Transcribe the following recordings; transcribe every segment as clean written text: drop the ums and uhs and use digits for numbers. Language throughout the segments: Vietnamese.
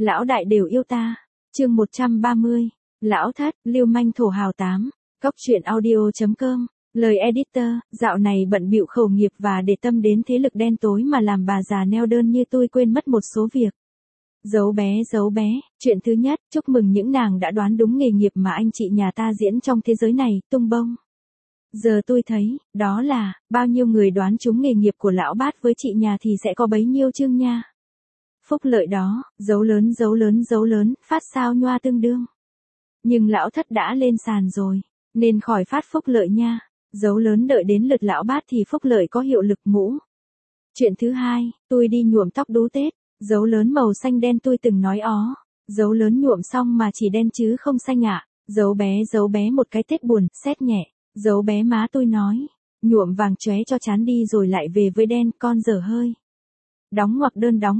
Lão đại đều yêu ta. Chương 130. Lão thất, lưu manh thổ hào 8. Góc truyện audio.com. Lời editor, dạo này bận bịu khẩu nghiệp và để tâm đến thế lực đen tối mà làm bà già neo đơn như tôi quên mất một số việc. Giấu bé, chuyện thứ nhất, chúc mừng những nàng đã đoán đúng nghề nghiệp mà anh chị nhà ta diễn trong thế giới này, tung bông. Giờ tôi thấy, đó là, bao nhiêu người đoán trúng nghề nghiệp của lão bát với chị nhà thì sẽ có bấy nhiêu chương nha. Phúc lợi đó, dấu lớn, phát sao nhoa tương đương. Nhưng lão thất đã lên sàn rồi, nên khỏi phát phúc lợi nha. Dấu lớn đợi đến lượt lão bát thì phúc lợi có hiệu lực mũ. Chuyện thứ hai, tôi đi nhuộm tóc đú Tết, dấu lớn màu xanh đen tôi từng nói ó. Dấu lớn nhuộm xong mà chỉ đen chứ không xanh ạ. Dấu bé một cái Tết buồn, xét nhẹ. Dấu bé má tôi nói, nhuộm vàng chóe cho chán đi rồi lại về với đen, con dở hơi. Đóng ngoặc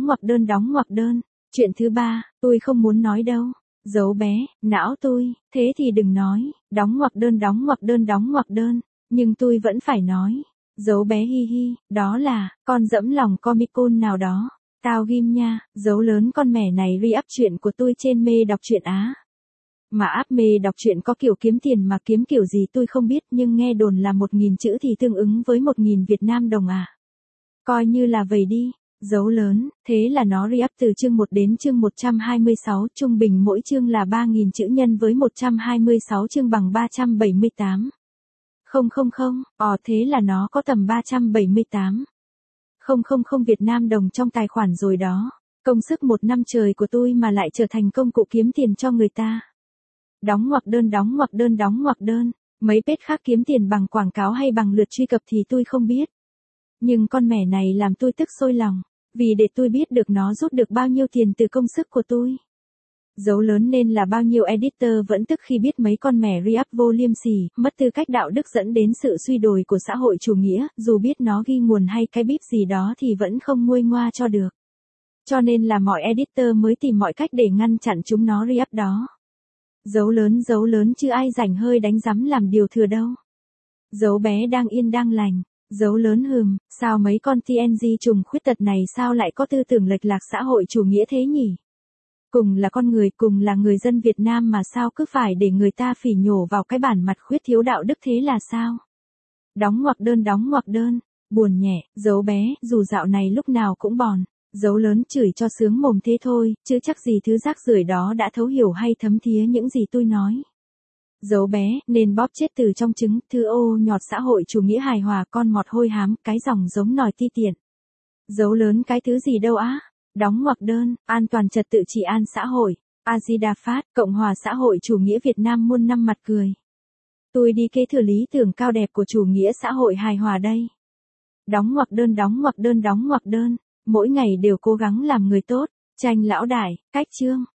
đơn. Chuyện thứ ba, tôi không muốn nói đâu. Dấu bé, não tôi, thế thì đừng nói. Đóng ngoặc đơn. Nhưng tôi vẫn phải nói. Dấu bé hi hi, đó là, con dẫm lòng comic con nào đó. Tao ghim nha, dấu lớn con mẻ này re-up chuyện của tôi trên mê đọc truyện Á. Mà app mê đọc truyện có kiểu kiếm tiền mà kiếm kiểu gì tôi không biết nhưng nghe đồn là 1.000 chữ thì tương ứng với 1.000 Việt Nam đồng à. Coi như là vậy đi. Dấu lớn, thế là nó re-up từ chương 1 đến chương 126, trung bình mỗi chương là 3.000 chữ nhân với 126 chương bằng 378. Không, thế là nó có tầm 378. Không Việt Nam đồng trong tài khoản rồi đó. Công sức một năm trời của tôi mà lại trở thành công cụ kiếm tiền cho người ta. Đóng ngoặc đơn. Mấy page khác kiếm tiền bằng quảng cáo hay bằng lượt truy cập thì tôi không biết. Nhưng con mẻ này làm tôi tức sôi lòng. Vì để tôi biết được nó rút được bao nhiêu tiền từ công sức của tôi. Dấu lớn nên là bao nhiêu editor vẫn tức khi biết mấy con mẻ re-up vô liêm sỉ, mất tư cách đạo đức dẫn đến sự suy đồi của xã hội chủ nghĩa, dù biết nó ghi nguồn hay cái bíp gì đó thì vẫn không nguôi ngoa cho được. Cho nên là mọi editor mới tìm mọi cách để ngăn chặn chúng nó re-up đó. Dấu lớn chứ ai rảnh hơi đánh rắm làm điều thừa đâu. Dấu bé đang yên đang lành. Dấu lớn sao mấy con TNG trùng khuyết tật này sao lại có tư tưởng lệch lạc xã hội chủ nghĩa thế nhỉ? Cùng là con người, cùng là người dân Việt Nam mà sao cứ phải để người ta phỉ nhổ vào cái bản mặt khuyết thiếu đạo đức thế là sao? Đóng ngoặc đơn, buồn nhẹ, dấu bé, dù dạo này lúc nào cũng bòn. Dấu lớn chửi cho sướng mồm thế thôi, chứ chắc gì thứ rác rưởi đó đã thấu hiểu hay thấm thía những gì tôi nói. Dấu bé, nên bóp chết từ trong trứng, thư ô nhọt xã hội chủ nghĩa hài hòa con mọt hôi hám, cái dòng giống nòi ti tiện. Dấu lớn cái thứ gì đâu á? Đóng ngoặc đơn, an toàn trật tự trị an xã hội, A-di-đà Phát, Cộng hòa xã hội chủ nghĩa Việt Nam muôn năm mặt cười. Tôi đi kế thừa lý tưởng cao đẹp của chủ nghĩa xã hội hài hòa đây. Đóng ngoặc đơn, mỗi ngày đều cố gắng làm người tốt, tranh lão đại, cách chương.